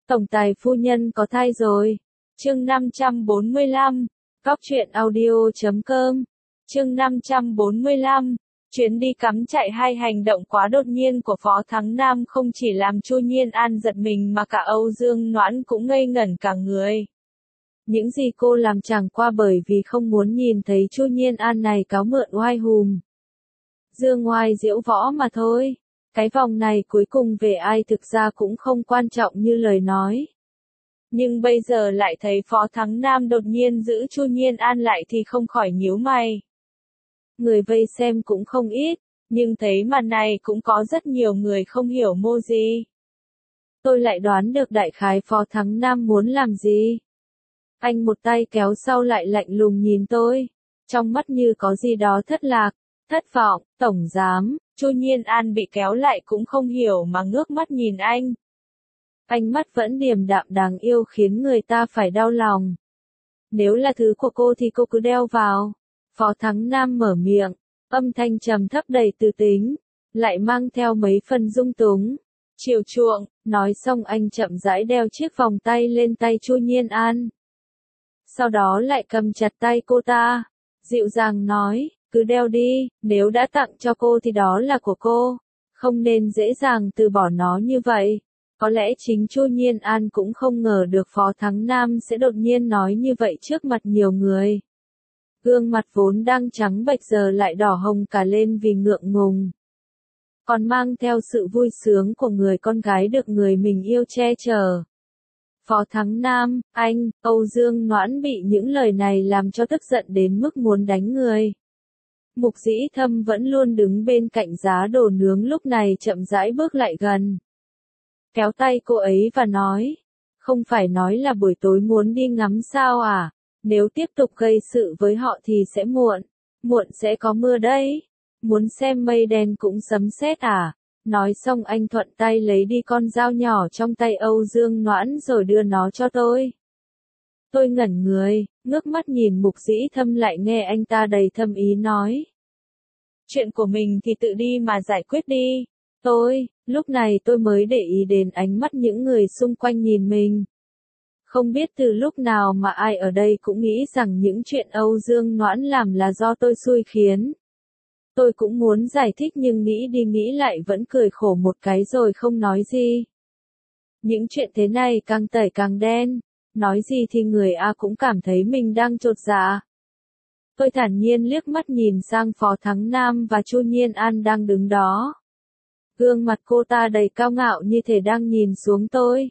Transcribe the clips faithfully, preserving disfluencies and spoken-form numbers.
Tổng tài phu nhân có thai rồi. Chương năm trăm bốn mươi lăm, Cóc truyện audio chấm com. Chương năm trăm bốn mươi lăm, chuyến đi cắm trại hai hành động quá đột nhiên của Phó Thắng Nam không chỉ làm Chu Nhiên An giật mình mà cả Âu Dương Noãn cũng ngây ngẩn cả người. Những gì cô làm chẳng qua bởi vì không muốn nhìn thấy Chu Nhiên An này cáo mượn oai hùm. Dương oai diễu võ mà thôi. Cái vòng này cuối cùng về ai thực ra cũng không quan trọng như lời nói. Nhưng bây giờ lại thấy Phó Thắng Nam đột nhiên giữ Chu Nhiên An lại thì không khỏi nhíu mày. Người vây xem cũng không ít, nhưng thấy màn này cũng có rất nhiều người không hiểu mô gì. Tôi lại đoán được đại khái Phó Thắng Nam muốn làm gì. Anh một tay kéo sau lại lạnh lùng nhìn tôi, trong mắt như có gì đó thất lạc, thất vọng. Tổng giám, Chu Nhiên An bị kéo lại cũng không hiểu mà ngước mắt nhìn anh. Ánh mắt vẫn điềm đạm đáng yêu khiến người ta phải đau lòng. Nếu là thứ của cô thì cô cứ đeo vào. Phó Thắng Nam mở miệng, âm thanh trầm thấp đầy tư tính, lại mang theo mấy phần dung túng, chiều chuộng. Nói xong anh chậm rãi đeo chiếc vòng tay lên tay Chu Nhiên An. Sau đó lại cầm chặt tay cô ta, dịu dàng nói, cứ đeo đi, nếu đã tặng cho cô thì đó là của cô, không nên dễ dàng từ bỏ nó như vậy. Có lẽ chính Chu Nhiên An cũng không ngờ được Phó Thắng Nam sẽ đột nhiên nói như vậy trước mặt nhiều người. Gương mặt vốn đang trắng bệch giờ lại đỏ hồng cả lên vì ngượng ngùng. Còn mang theo sự vui sướng của người con gái được người mình yêu che chở. Phó Thắng Nam, anh, Âu Dương Noãn bị những lời này làm cho tức giận đến mức muốn đánh người. Mục Dĩ Thâm vẫn luôn đứng bên cạnh giá đồ nướng lúc này chậm rãi bước lại gần. Kéo tay cô ấy và nói, không phải nói là buổi tối muốn đi ngắm sao à, nếu tiếp tục gây sự với họ thì sẽ muộn, muộn sẽ có mưa đấy, muốn xem mây đen cũng sấm sét à. Nói xong anh thuận tay lấy đi con dao nhỏ trong tay Âu Dương Noãn rồi đưa nó cho tôi. Tôi ngẩn người, ngước mắt nhìn Mục Dĩ Thâm lại nghe anh ta đầy thâm ý nói. Chuyện của mình thì tự đi mà giải quyết đi. Tôi, lúc này tôi mới để ý đến ánh mắt những người xung quanh nhìn mình. Không biết từ lúc nào mà ai ở đây cũng nghĩ rằng những chuyện Âu Dương Noãn làm là do tôi xui khiến. Tôi cũng muốn giải thích nhưng nghĩ đi nghĩ lại vẫn cười khổ một cái rồi không nói gì. Những chuyện thế này càng tẩy càng đen, nói gì thì người A cũng cảm thấy mình đang chột dạ. Tôi thản nhiên liếc mắt nhìn sang Phó Thắng Nam và Chu Nhiên An đang đứng đó. Gương mặt cô ta đầy cao ngạo như thể đang nhìn xuống tôi.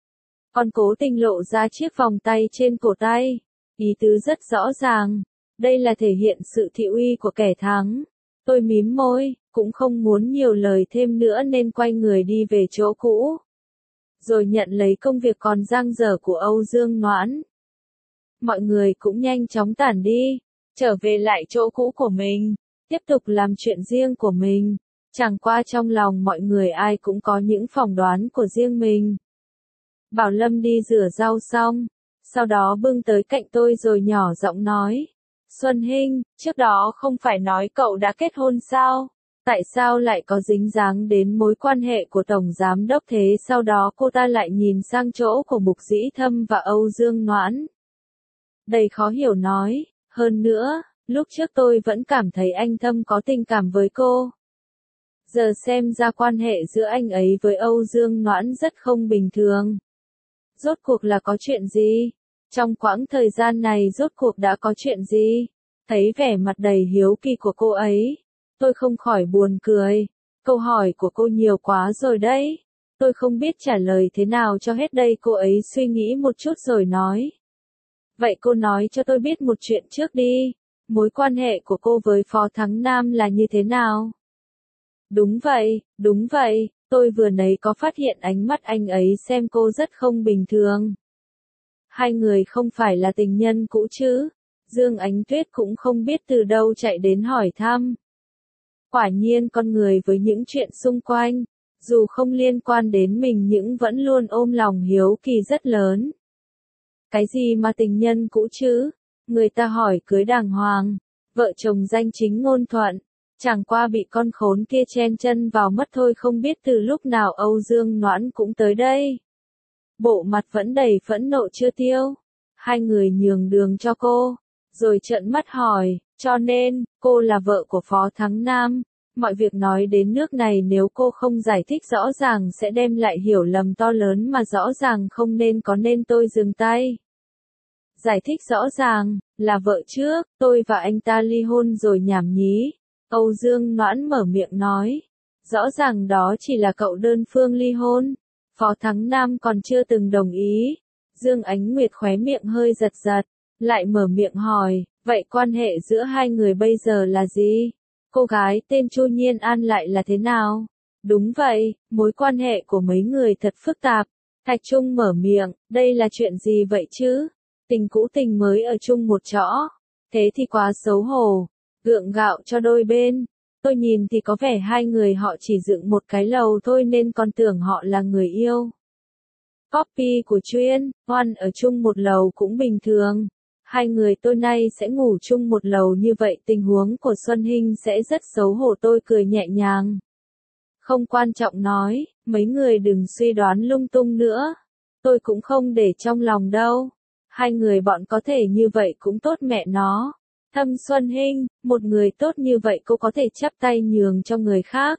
Còn cố tình lộ ra chiếc vòng tay trên cổ tay. Ý tứ rất rõ ràng. Đây là thể hiện sự thị uy của kẻ thắng. Tôi mím môi, cũng không muốn nhiều lời thêm nữa nên quay người đi về chỗ cũ. Rồi nhận lấy công việc còn dang dở của Âu Dương Noãn. Mọi người cũng nhanh chóng tản đi, trở về lại chỗ cũ của mình, tiếp tục làm chuyện riêng của mình. Chẳng qua trong lòng mọi người ai cũng có những phỏng đoán của riêng mình. Bảo Lâm đi rửa rau xong, sau đó bưng tới cạnh tôi rồi nhỏ giọng nói. Xuân Hinh, trước đó không phải nói cậu đã kết hôn sao? Tại sao lại có dính dáng đến mối quan hệ của Tổng Giám Đốc thế? Sau đó cô ta lại nhìn sang chỗ của Mục Dĩ Thâm và Âu Dương Noãn. Đầy khó hiểu nói, hơn nữa, lúc trước tôi vẫn cảm thấy anh Thâm có tình cảm với cô. Giờ xem ra quan hệ giữa anh ấy với Âu Dương Noãn rất không bình thường. Rốt cuộc là có chuyện gì? Trong quãng thời gian này rốt cuộc đã có chuyện gì? Thấy vẻ mặt đầy hiếu kỳ của cô ấy, tôi không khỏi buồn cười. Câu hỏi của cô nhiều quá rồi đấy. Tôi không biết trả lời thế nào cho hết đây. Cô ấy suy nghĩ một chút rồi nói. Vậy cô nói cho tôi biết một chuyện trước đi. Mối quan hệ của cô với Phó Thắng Nam là như thế nào? Đúng vậy, đúng vậy. Tôi vừa nãy có phát hiện ánh mắt anh ấy xem cô rất không bình thường. Hai người không phải là tình nhân cũ chứ? Dương Ánh Tuyết cũng không biết từ đâu chạy đến hỏi thăm. Quả nhiên con người với những chuyện xung quanh, dù không liên quan đến mình nhưng vẫn luôn ôm lòng hiếu kỳ rất lớn. Cái gì mà tình nhân cũ chứ? Người ta hỏi cưới đàng hoàng, vợ chồng danh chính ngôn thuận, chẳng qua bị con khốn kia chen chân vào mất thôi. Không biết từ lúc nào Âu Dương Noãn cũng tới đây. bộ mặt vẫn đầy phẫn nộ chưa tiêu. Hai người nhường đường cho cô, rồi trợn mắt hỏi, cho nên, cô là vợ của Phó Thắng Nam. Mọi việc nói đến nước này nếu cô không giải thích rõ ràng sẽ đem lại hiểu lầm to lớn mà rõ ràng không nên có nên tôi dừng tay. Giải thích rõ ràng, là vợ trước, tôi và anh ta ly hôn rồi nhảm nhí. Âu Dương Noãn mở miệng nói. Rõ ràng đó chỉ là cậu đơn phương ly hôn. Phó Thắng Nam còn chưa từng đồng ý. Dương Ánh Nguyệt khóe miệng hơi giật giật, lại mở miệng hỏi, vậy quan hệ giữa hai người bây giờ là gì? Cô gái tên Chu Nhiên An lại là thế nào? Đúng vậy, mối quan hệ của mấy người thật phức tạp. Thạch Trung mở miệng, đây là chuyện gì vậy chứ? Tình cũ tình mới ở chung một chỗ. Thế thì quá xấu hổ. Gượng gạo cho đôi bên. Tôi nhìn thì có vẻ hai người họ chỉ dựng một cái lầu thôi nên còn tưởng họ là người yêu. Copy của Chuyên, Hoan ở chung một lầu cũng bình thường. Hai người tôi nay sẽ ngủ chung một lầu như vậy tình huống của Xuân Hinh sẽ rất xấu hổ tôi cười nhẹ nhàng. Không quan trọng nói, mấy người đừng suy đoán lung tung nữa. Tôi cũng không để trong lòng đâu. Hai người bọn có thể như vậy cũng tốt mẹ nó. Thâm Xuân Hinh, một người tốt như vậy cô có thể chắp tay nhường cho người khác.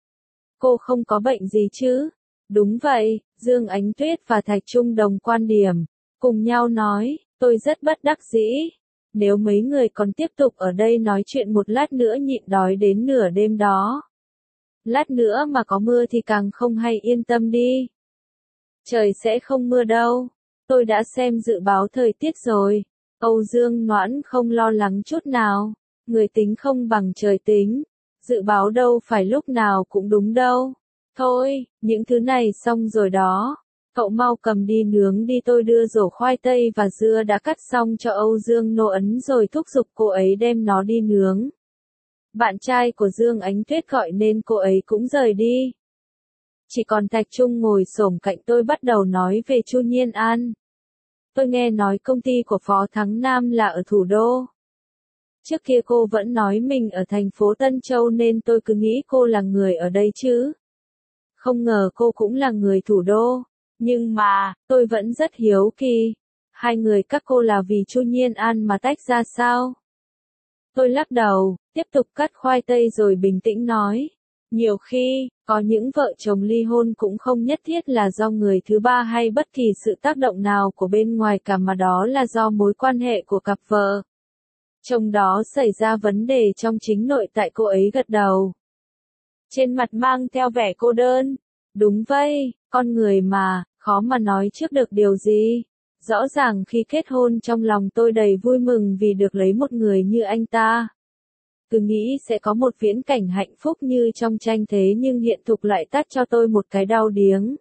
Cô không có bệnh gì chứ? Đúng vậy, Dương Ánh Tuyết và Thạch Trung đồng quan điểm. Cùng nhau nói, tôi rất bất đắc dĩ. Nếu mấy người còn tiếp tục ở đây nói chuyện một lát nữa nhịn đói đến nửa đêm đó. Lát nữa mà có mưa thì càng không hay yên tâm đi. Trời sẽ không mưa đâu. Tôi đã xem dự báo thời tiết rồi. Âu Dương Noãn không lo lắng chút nào. Người tính không bằng trời tính. Dự báo đâu phải lúc nào cũng đúng đâu. Thôi, những thứ này xong rồi đó. Cậu mau cầm đi nướng đi tôi đưa rổ khoai tây và dưa đã cắt xong cho Âu Dương Nô Ấn rồi thúc giục cô ấy đem nó đi nướng. Bạn trai của Dương Ánh Tuyết gọi nên cô ấy cũng rời đi. Chỉ còn Thạch Trung ngồi xổm cạnh tôi bắt đầu nói về Chu Nhiên An. Tôi nghe nói công ty của Phó Thắng Nam là ở thủ đô. Trước kia cô vẫn nói mình ở thành phố Tân Châu nên tôi cứ nghĩ cô là người ở đây chứ. Không ngờ cô cũng là người thủ đô. Nhưng mà, tôi vẫn rất hiếu kỳ. Hai người các cô là vì Chu Nhiên An mà tách ra sao? Tôi lắc đầu, tiếp tục cắt khoai tây rồi bình tĩnh nói. Nhiều khi, có những vợ chồng ly hôn cũng không nhất thiết là do người thứ ba hay bất kỳ sự tác động nào của bên ngoài cả mà đó là do mối quan hệ của cặp vợ chồng đó xảy ra vấn đề trong chính nội tại. Cô ấy gật đầu. Trên mặt mang theo vẻ cô đơn. Đúng vậy, con người mà, khó mà nói trước được điều gì. Rõ ràng khi kết hôn trong lòng tôi đầy vui mừng vì được lấy một người như anh ta. Cứ nghĩ sẽ có một viễn cảnh hạnh phúc như trong tranh thế nhưng hiện thực lại tát cho tôi một cái đau điếng.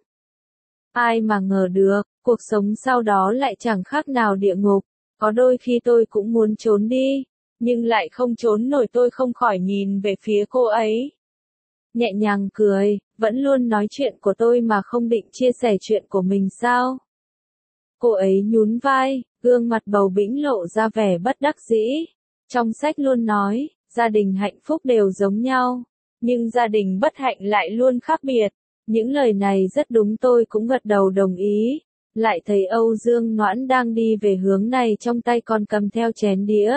Ai mà ngờ được, cuộc sống sau đó lại chẳng khác nào địa ngục. Có đôi khi tôi cũng muốn trốn đi, nhưng lại không trốn nổi tôi không khỏi nhìn về phía cô ấy. Nhẹ nhàng cười, vẫn luôn nói chuyện của tôi mà không định chia sẻ chuyện của mình sao? Cô ấy nhún vai, gương mặt bầu bĩnh lộ ra vẻ bất đắc dĩ. Trong sách luôn nói, gia đình hạnh phúc đều giống nhau, nhưng gia đình bất hạnh lại luôn khác biệt. Những lời này rất đúng tôi cũng gật đầu đồng ý. Lại thấy Âu Dương Noãn đang đi về hướng này trong tay còn cầm theo chén đĩa.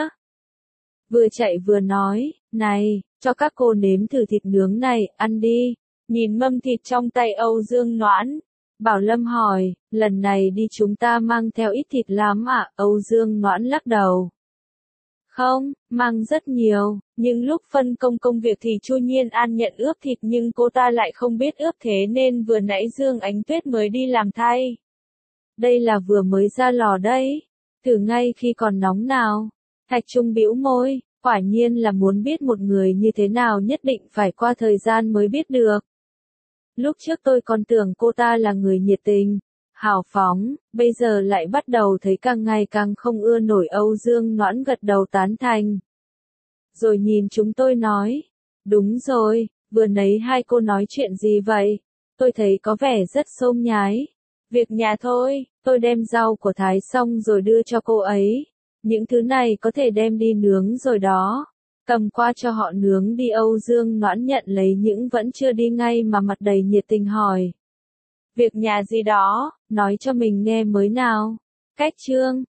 Vừa chạy vừa nói, này, cho các cô nếm thử thịt nướng này, ăn đi. Nhìn mâm thịt trong tay Âu Dương Noãn. Bảo Lâm hỏi, lần này đi chúng ta mang theo ít thịt lắm à? Âu Dương Noãn lắc đầu. Không, mang rất nhiều, nhưng lúc phân công công việc thì Chu Nhiên An nhận ướp thịt nhưng cô ta lại không biết ướp thế nên vừa nãy Dương Ánh Tuyết mới đi làm thay. Đây là vừa mới ra lò đấy, thử ngay khi còn nóng nào. Thạch Trung bĩu môi, quả nhiên là muốn biết một người như thế nào nhất định phải qua thời gian mới biết được. Lúc trước tôi còn tưởng cô ta là người nhiệt tình, hào phóng, bây giờ lại bắt đầu thấy càng ngày càng không ưa nổi. Âu Dương Noãn gật đầu tán thành. Rồi nhìn chúng tôi nói, đúng rồi, vừa nãy hai cô nói chuyện gì vậy? Tôi thấy có vẻ rất xôm nhái. Việc nhà thôi, tôi đem rau của Thái xong rồi đưa cho cô ấy. Những thứ này có thể đem đi nướng rồi đó. Cầm qua cho họ nướng đi. Âu Dương Noãn nhận lấy những vẫn chưa đi ngay mà mặt đầy nhiệt tình hỏi. việc nhà gì đó, nói cho mình nghe mới nào. Cách chương